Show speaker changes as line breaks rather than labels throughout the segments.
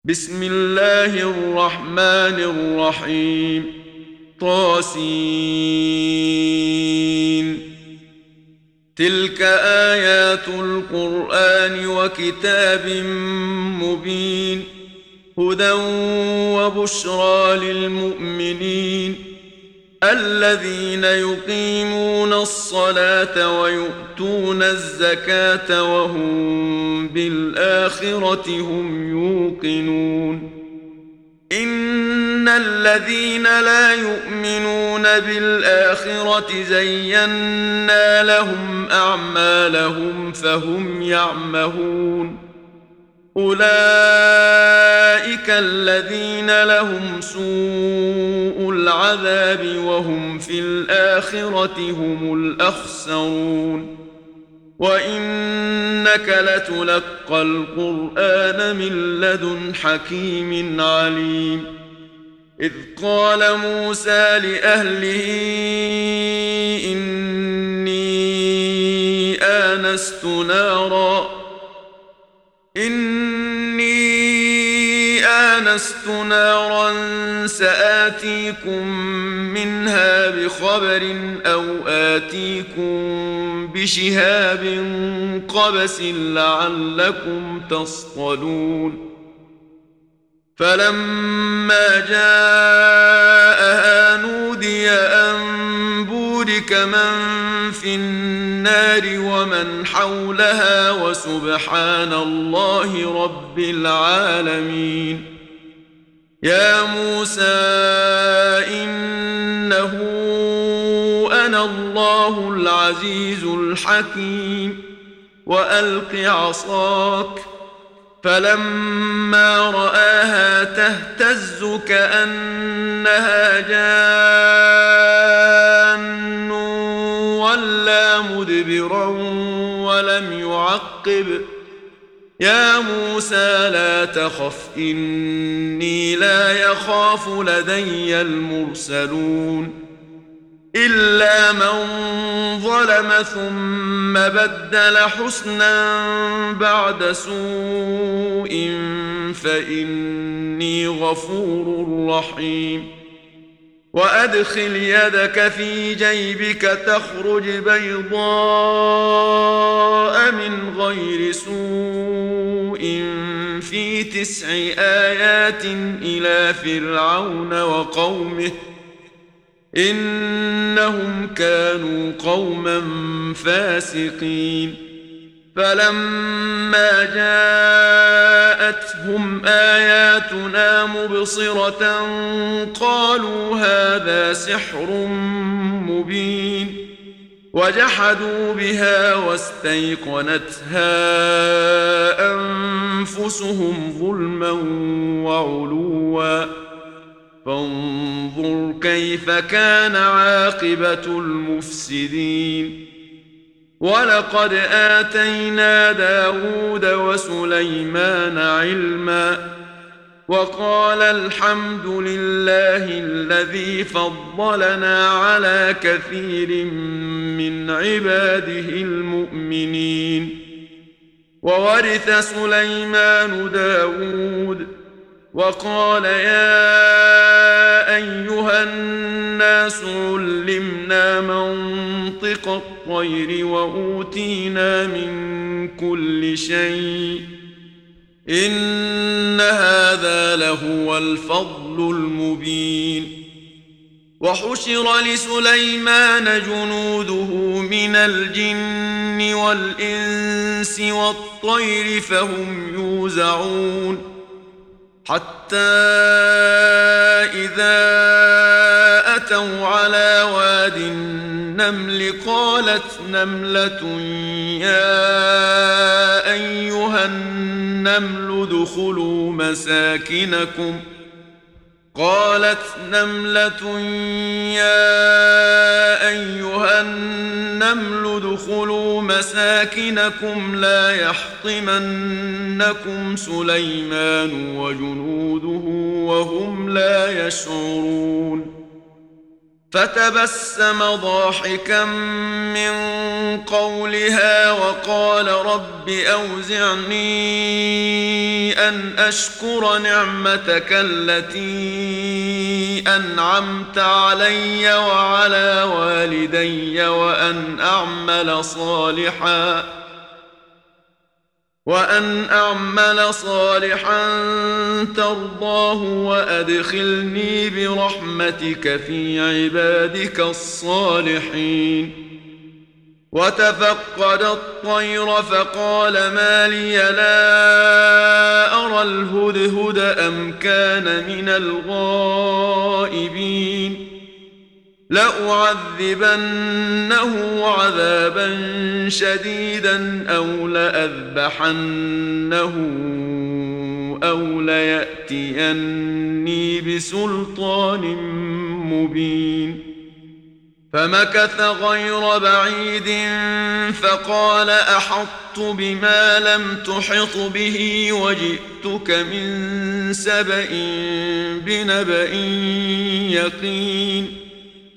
بسم الله الرحمن الرحيم طاسين. تلك آيات القرآن وكتاب مبين، هدى وبشرى للمؤمنين الذين يقيمون الصلاة ويؤتون الزكاة وهم بالآخرة هم يوقنون. إن الذين لا يؤمنون بالآخرة زينا لهم أعمالهم فهم يعمهون. أولئك الذين لهم سوء العذاب وهم في الآخرة هم الأخسرون. وإنك لتلقى القرآن من لدن حكيم عليم. إذ قال موسى لأهله إني آنست نارا سآتيكم منها بخبر أو آتيكم بشهاب قبس لعلكم تصطلون. فلما جاءها نودي أن بورك من في النار ومن حولها وسبحان الله رب العالمين. يا موسى إنه أنا الله العزيز الحكيم وألق عصاك. فلما رآها تهتز كأنها جان ولا مدبرا ولم يعقب. يا موسى لا تخف إني لا يخاف لدي المرسلون. إلا من ظلم ثم بدل حسنا بعد سوء فإني غفور رحيم. وأدخل يدك في جيبك تخرج بيضاء من غير سوء في 9 آيات إلى فرعون وقومه إنهم كانوا قوما فاسقين. فلما جاءتهم آياتنا مبصرة قالوا هذا سحر مبين. وجحدوا بها واستيقنتها أنفسهم ظلما وعلوا فانظر كيف كان عاقبة المفسدين. ولقد آتينا داود وسليمان علما وقال الحمد لله الذي فضلنا على كثير من عباده المؤمنين. وورث سليمان داود وقال يا أيها الناس علمنا منطق الطير وأوتينا من كل شيء إن هذا لهو الفضل المبين. وحشر لسليمان جنوده من الجن والإنس والطير فهم يوزعون. حتى إذا أتوا على واد النمل قالت نملة يا أيها النمل ادخلوا مساكنكم لا يحطمنكم سليمان وجنوده وهم لا يشعرون. فتبسم ضاحكا من قولها وقال رب أوزعني أن أشكر نعمتك التي أنعمت علي وعلى والدي وأن أعمل صالحا ترضاه وأدخلني برحمتك في عبادك الصالحين. وتفقد الطير فقال ما لي لا أرى الهدهد أم كان من الغائبين لأعذبنه عذابا شديدا أو لأذبحنه أو ليأتيني بسلطان مبين. فمكث غير بعيد فقال أحطت بما لم تحط به وجئتك من سبأ بنبأ يقين.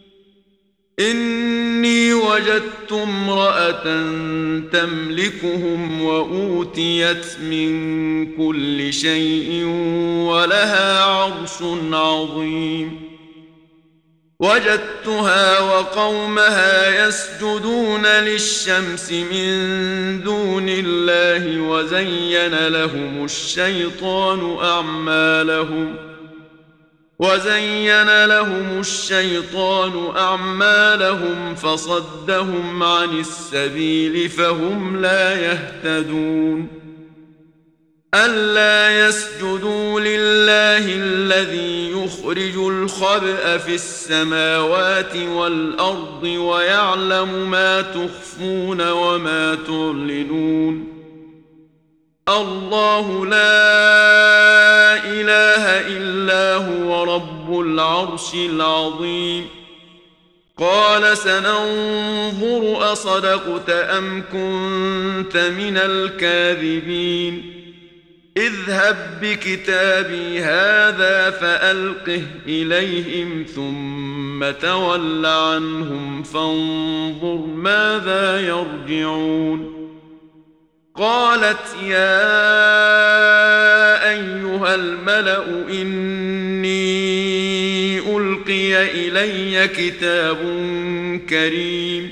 إني وجدت امرأة تملكهم وأوتيت من كل شيء ولها عرش عظيم. وجدتها وقومها يسجدون للشمس من دون الله وزين لهم الشيطان أعمالهم فصدهم عن السبيل فهم لا يهتدون. ألا يسجدوا لله الذي يخرج الخبأ في السماوات والأرض ويعلم ما تخفون وما تعلنون. الله لا إله إلا هو رب العرش العظيم. قال سننظر أصدقت أم كنت من الكاذبين. اذهب بكتابي هذا فألقه إليهم ثم تول عنهم فانظر ماذا يرجعون. قالت يا أيها الملأ إني ألقي إلي كتاب كريم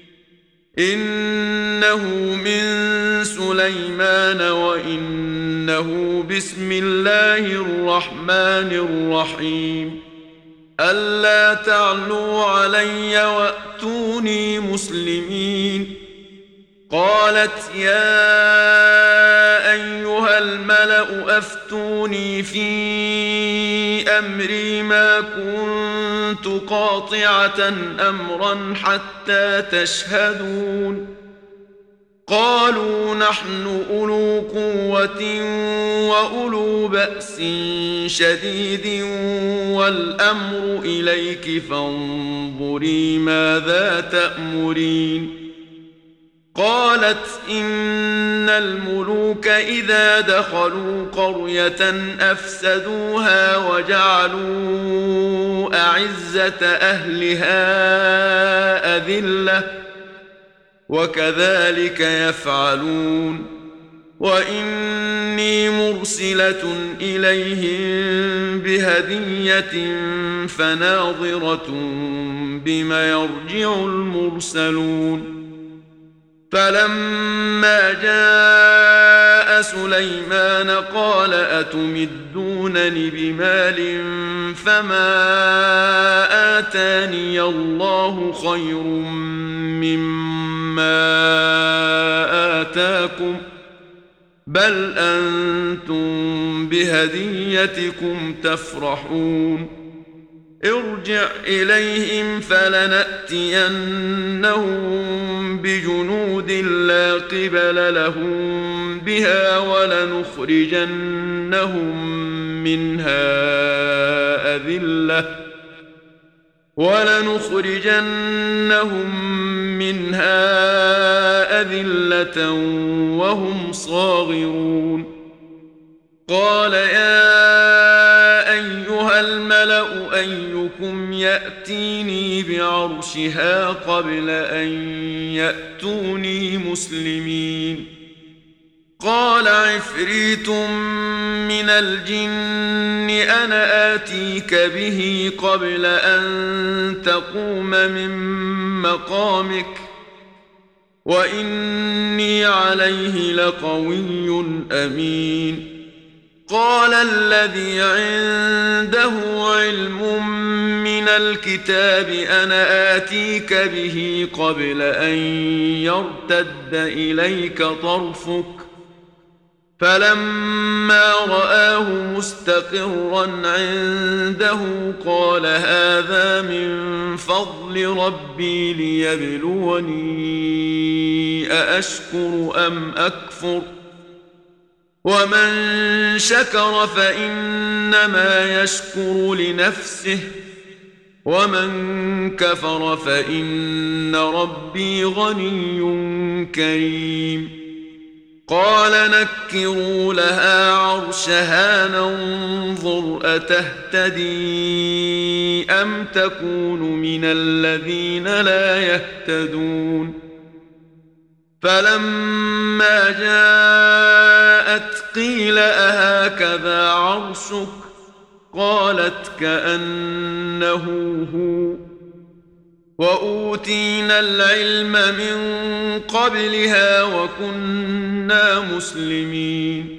إنه من سليمان وإنه بسم الله الرحمن الرحيم. ألا تعلوا علي وأتوني مسلمين. قالت يا أيها الملأ أفتوني في أمري ما كنت قاطعة أمرا حتى تشهدون. قالوا نحن أولو قوة وأولو بأس شديد والأمر إليك فانظري ماذا تأمرين. قالت إن الملوك إذا دخلوا قرية أفسدوها وجعلوا أعزة أهلها أذلة وكذلك يفعلون. وإني مرسلة إليهم بهدية فناظرة بما يرجع المرسلون. فلما جاء سليمان قال أتمدونني بمال فما آتاني الله خير مما آتاكم بل أنتم بهديتكم تفرحون. ارجع إليهم فلنأتينهم بجنود لا قبل لهم بها ولنخرجنهم منها أذلة وهم صاغرون. قال يا أيها الملأ أيكم يأتيني بعرشها قبل أن يأتوني مسلمين. قال عفريت من الجن أنا آتيك به قبل أن تقوم من مقامك وإني عليه لقوي أمين. قال الذي عنده علم من الكتاب أنا آتيك به قبل أن يرتد إليك طرفك فلما رآه مستقرا عنده قال هذا من فضل ربي ليبلوني أأشكر أم أكفر ومن شكر فإنما يشكر لنفسه ومن كفر فإن ربي غني كريم. قال نكروا لها عرشها ننظر أتهتدي أم تكون من الذين لا يهتدون. فلما جاءت قيل أهكذا عرشك قالت كأنه هو وأوتينا العلم من قبلها وكنا مسلمين.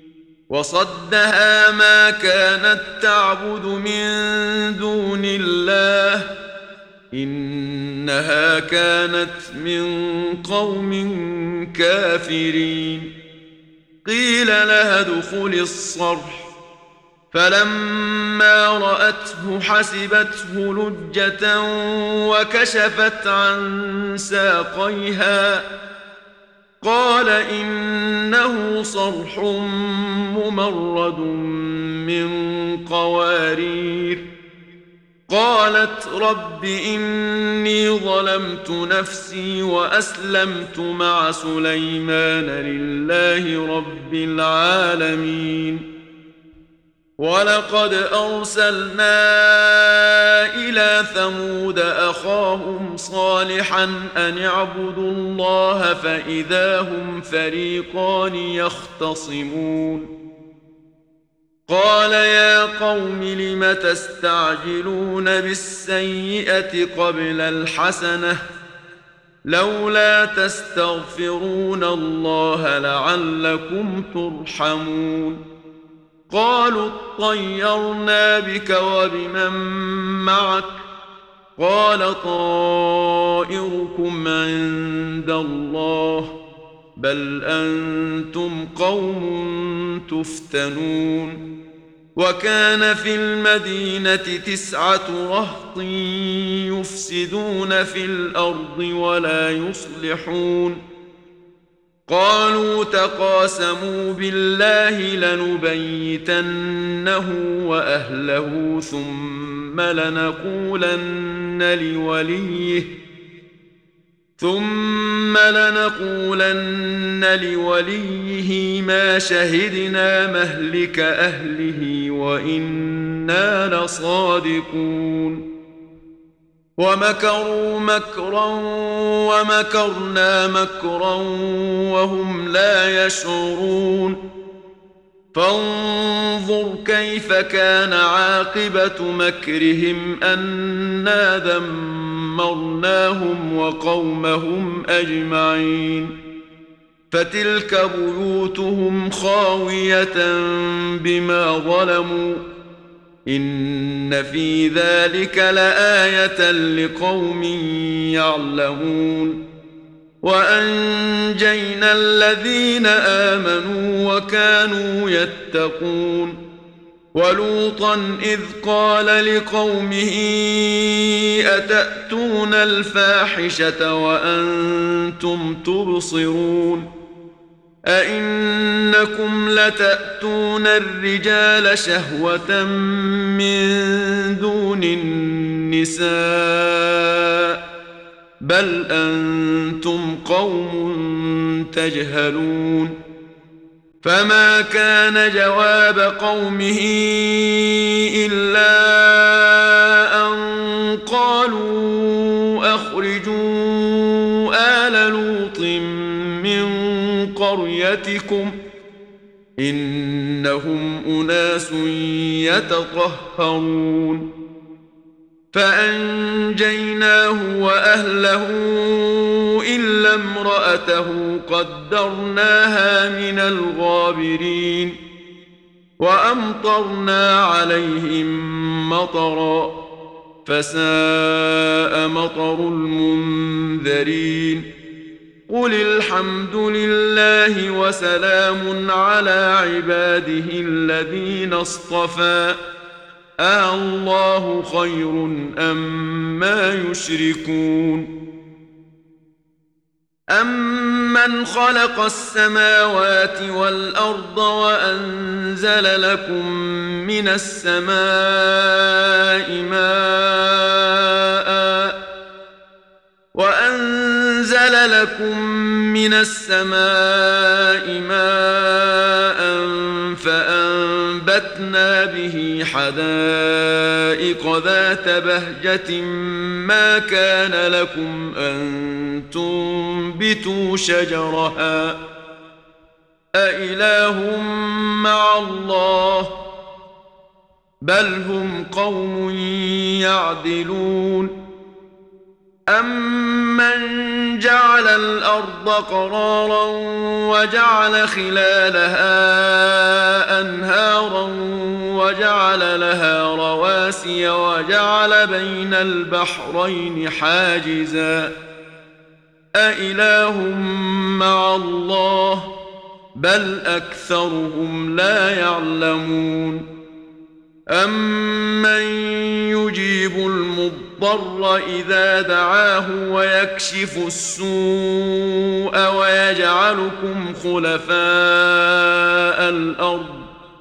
وصدها ما كانت تعبد من دون الله إنها كانت من قوم كافرين. قيل لها ادخل الصرح فلما رأته حسبته لجة وكشفت عن ساقيها قال إنه صرح ممرد من قوارير. قالت رب إني ظلمت نفسي وأسلمت مع سليمان لله رب العالمين. ولقد أرسلنا إلى ثمود أخاهم صالحا أن اعبدوا الله فإذا هم فريقان يختصمون. قال يا قوم لم تستعجلون بالسيئة قبل الحسنة لولا تستغفرون الله لعلكم ترحمون. قالوا اطيرنا بك وبمن معك قال طائركم عند الله بل أنتم قوم تفتنون. وكان في المدينة 9 رهط يفسدون في الأرض ولا يصلحون. قالوا تقاسموا بالله لنبيتنه وأهله ثم لنقولن لوليه ما شهدنا مهلك أهله وإنا لصادقون. ومكروا مكرا ومكرنا مكرا وهم لا يشعرون. فانظر كيف كان عاقبة مكرهم أنا دمرناهم وقومهم أجمعين. فتلك بيوتهم خاوية بما ظلموا إن في ذلك لآية لقوم يعلمون. وأنجينا الذين آمنوا وكانوا يتقون. ولوطا إذ قال لقومه أتأتون الفاحشة وأنتم تبصرون أئنكم لتأتون الرجال شهوة من دون النساء بل أنتم قوم تجهلون. فما كان جواب قومه إلا أن قالوا أخرجوا آل لوط من قريتكم بكم إنهم أناس يتطهرون فأنجيناه وأهله إلا امرأته قدرناها من الغابرين وأمطرنا عليهم مطرا فساء مطر المنذرين قل الحمد لله وسلام على عباده الذين اصطفى الله خير أما يشركون أمن خلق السماوات والأرض وأنزل لكم من السماء ماء فأنبتنا به حدائق ذات بهجة ما كان لكم أن تنبتوا شجرها أإله مع الله بل هم قوم يعدلون أمن جعل الأرض قرارا وجعل خلالها أنهارا وجعل لها رواسي وجعل بين البحرين حاجزا أإله مع الله بل أكثرهم لا يعلمون أمن يجيب المضطر إذا دعاه ويكشف السوء ويجعلكم خلفاء الأرض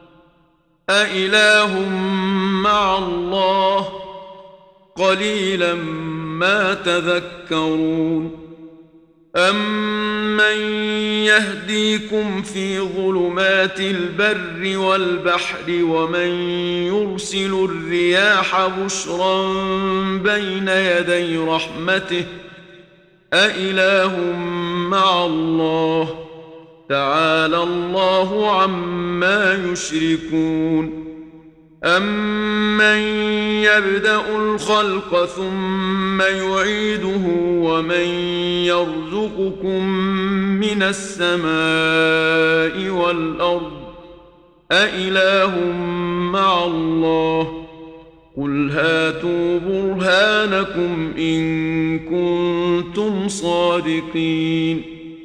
أإله مع الله قليلا ما تذكرون أمن يهديكم في ظلمات البر والبحر ومن يرسل الرياح بشرا بين يدي رحمته أإله مع الله تعالى الله عما يشركون أمن يبدأ الخلق ثم يعيده ومن يرزقكم من السماء والأرض أإله مع الله قل هاتوا برهانكم إن كنتم صادقين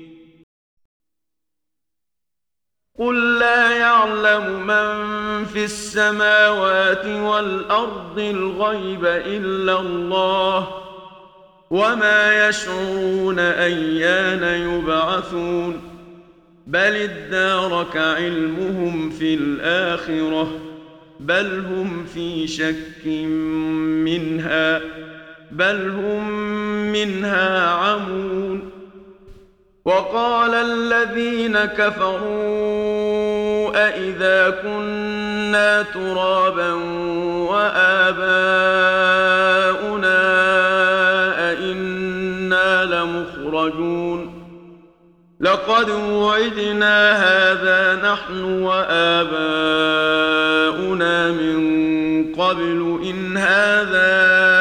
قل لا يعلم من في السماوات والأرض الغيب إلا الله وما يشعرون أيان يبعثون بل ادارك علمهم في الآخرة بل هم في شك منها بل هم منها عمون وقال الذين كفروا أإذا كنا ترابا وآباؤنا أإنا لمخرجون لقد وعدنا هذا نحن وآباؤنا من قبل إن هذا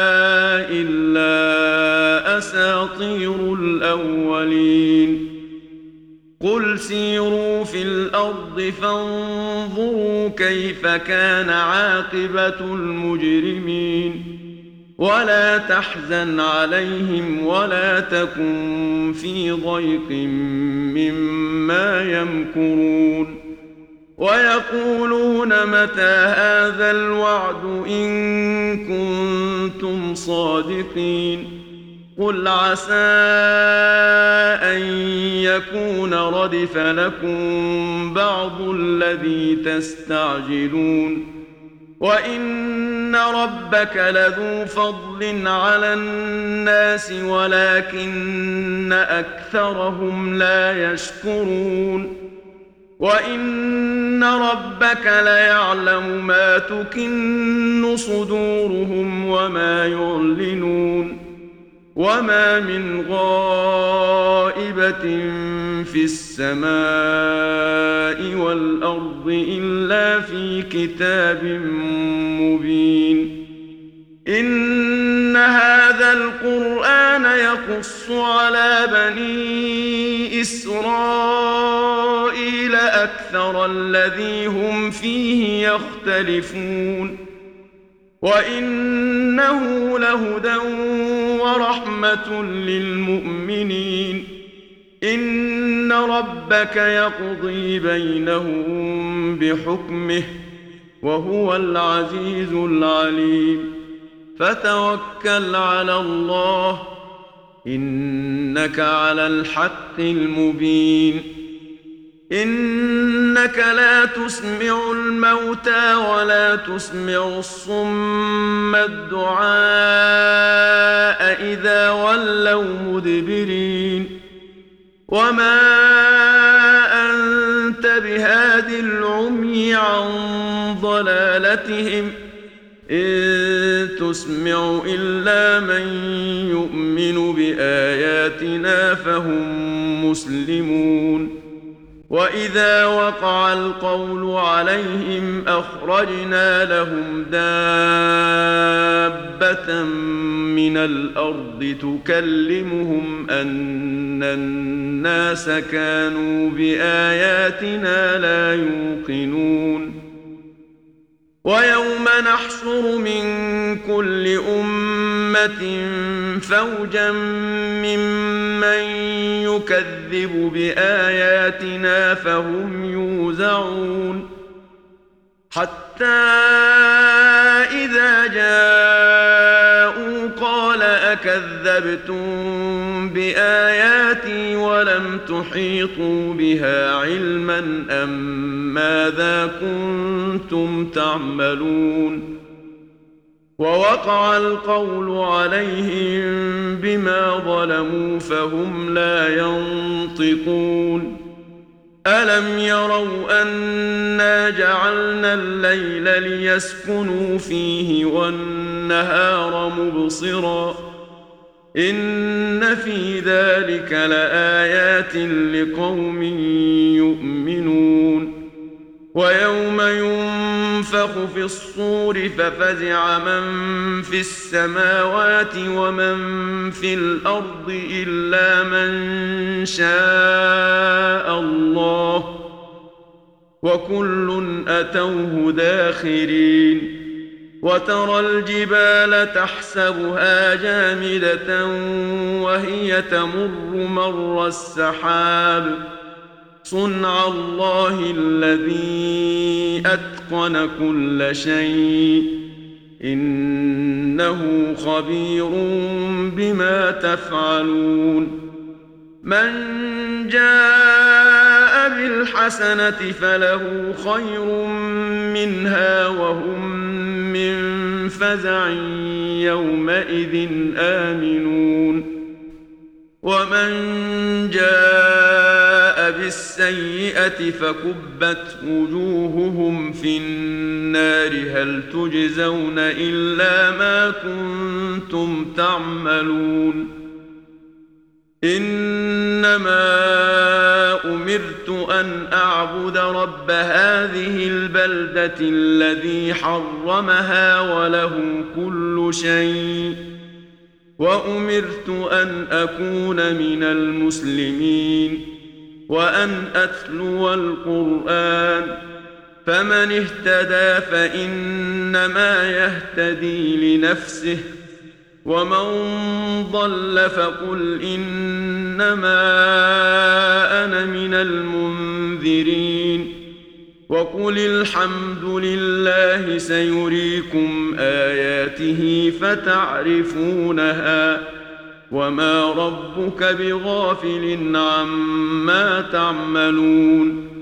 إلا أساطير الأولين قل سيروا في الأرض فانظروا كيف كان عاقبة المجرمين ولا تحزن عليهم ولا تكن في ضيق مما يمكرون ويقولون متى هذا الوعد إن كنتم صادقين قل عسى أن يكون ردف لكم بعض الذي تستعجلون وإن ربك لذو فضل على الناس ولكن أكثرهم لا يشكرون وإن ربك ليعلم ما تكن صدورهم وما يعلنون وما من غائبة في السماء والأرض إلا في كتاب مبين. إن هذا القرآن يقص على بني إسرائيل أكثر الذي هم فيه يختلفون، وإنه لهدى ورحمة للمؤمنين. إن ربك يقضي بينهم بحكمه وهو العزيز العليم. فتوكل على الله إنك على الحق المبين. إنك لا تسمع الموتى ولا تسمع الصم الدعاء إذا ولوا مدبرين. وما أنت بهاد العمي عن ضلالتهم إن تسمع إلا من يؤمن بآياتنا فهم مسلمون. وإذا وقع القول عليهم أخرجنا لهم دابة من الأرض تكلمهم أن الناس كانوا بآياتنا لا يوقنون. ويوم نحشر من كل أمة فوجا ممن يكذب بآياتنا فهم يوزعون، حتى إذا جاءوا قال أكذبتم بآياتي ولم تحيطوا بها علما أم ماذا كنتم تعملون. ووقع القول عليهم بما ظلموا فهم لا ينطقون. ألم يروا أنا جعلنا الليل ليسكنوا فيه والنهار مبصرا إن في ذلك لآيات لقوم يؤمنون. ويوم ينفخ في الصور ففزع من في السماوات ومن في الأرض إلا من شاء الله وكل أتوه داخرين. وترى الجبال تحسبها جامدة وهي تمر مر السحاب صنع الله الذي أتقن كل شيء إنه خبير بما تفعلون. من جاء بالحسنة فله خير منها وهم من فزع يومئذ آمنون. ومن جاء بالسيئة فكبت وجوههم في النار هل تجزون إلا ما كنتم تعملون. إنما أمرت أن أعبد رب هذه البلدة الذي حرمها وله كل شيء وأمرت أن أكون من المسلمين وأن أتلو القرآن فمن اهتدى فإنما يهتدي لنفسه ومن ضل فقل إنما أنا من المنذرين. وقل الحمد لله سيريكم آياته فتعرفونها وما ربك بغافل عما تعملون.